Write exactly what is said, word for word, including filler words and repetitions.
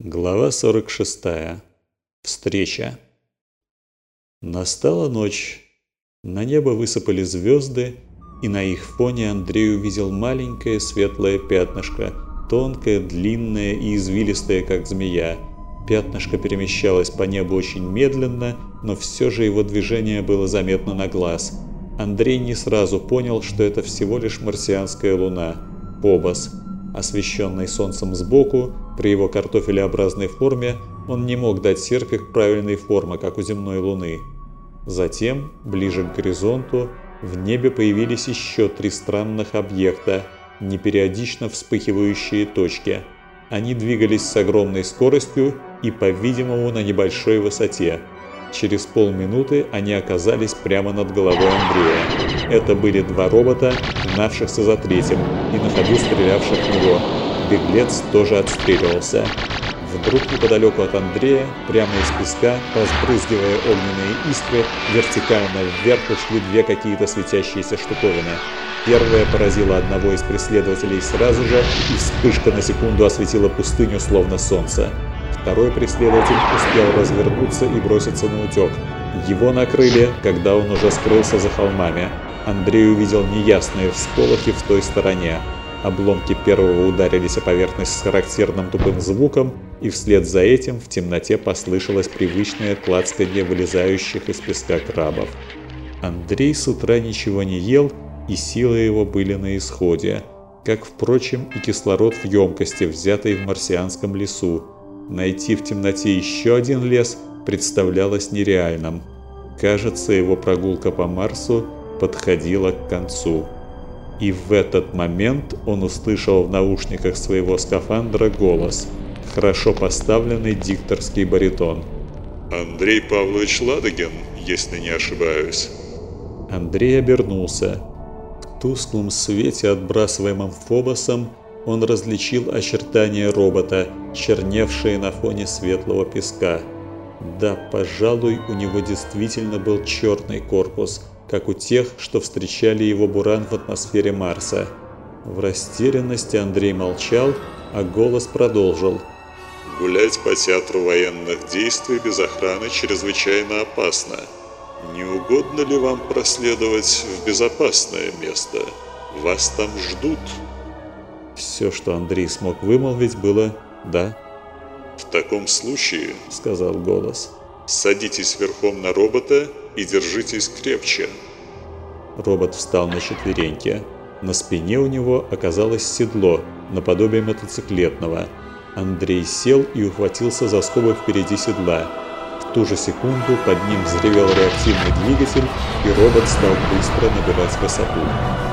Глава сорок шестая. Встреча. Настала ночь. На небо высыпали звезды, и на их фоне Андрей увидел маленькое светлое пятнышко, тонкое, длинное и извилистое, как змея. Пятнышко перемещалось по небу очень медленно, но все же его движение было заметно на глаз. Андрей не сразу понял, что это всего лишь марсианская луна, Фобос. Освещенный солнцем сбоку, при его картофелеобразной форме, он не мог дать серпик правильной формы, как у земной луны. Затем, ближе к горизонту, в небе появились еще три странных объекта, непериодично вспыхивающие точки. Они двигались с огромной скоростью и, по-видимому, на небольшой высоте. Через полминуты они оказались прямо над головой Андрея. Это были два робота, гнавшихся за третьим и на ходу стрелявших в него. Беглец тоже отстреливался. Вдруг неподалеку от Андрея, прямо из песка, разбрызгивая огненные искры, вертикально вверх ушли две какие-то светящиеся штуковины. Первая поразила одного из преследователей сразу же, и вспышка на секунду осветила пустыню, словно солнце. Второй преследователь успел развернуться и броситься на утек. Его накрыли, когда он уже скрылся за холмами. Андрей увидел неясные всполохи в той стороне. Обломки первого ударились о поверхность с характерным тупым звуком, и вслед за этим в темноте послышалось привычное клацканье вылезающих из песка крабов. Андрей с утра ничего не ел, и силы его были на исходе, как, впрочем, и кислород в емкости, взятой в марсианском лесу. Найти в темноте еще один лес представлялось нереальным. Кажется, его прогулка по Марсу подходила к концу. И в этот момент он услышал в наушниках своего скафандра голос, хорошо поставленный дикторский баритон. «Андрей Павлович Ладыгин, если не ошибаюсь». Андрей обернулся. В тусклом свете, отбрасываемом Фобосом, он различил очертания робота, черневшие на фоне светлого песка. Да, пожалуй, у него действительно был черный корпус, как у тех, что встречали его буран в атмосфере Марса. В растерянности Андрей молчал, а голос продолжил. «Гулять по театру военных действий без охраны чрезвычайно опасно. Не угодно ли вам проследовать в безопасное место? Вас там ждут». Все, что Андрей смог вымолвить, было «да». «В таком случае, — сказал голос, — садитесь верхом на робота и держитесь крепче». Робот встал на четвереньки. На спине у него оказалось седло, наподобие мотоциклетного. Андрей сел и ухватился за скобы впереди седла. В ту же секунду под ним взревел реактивный двигатель, и робот стал быстро набирать высоту.